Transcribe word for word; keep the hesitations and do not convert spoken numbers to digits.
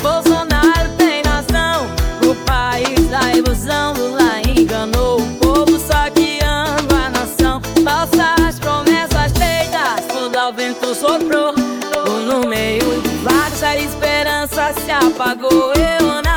Bolsonaro tem razão, o país da ilusão. Lula enganou o povo, saqueando a nação. Falsas promessas feitas, tudo ao vento soprou. No meio de vários a esperança se apagou. Eu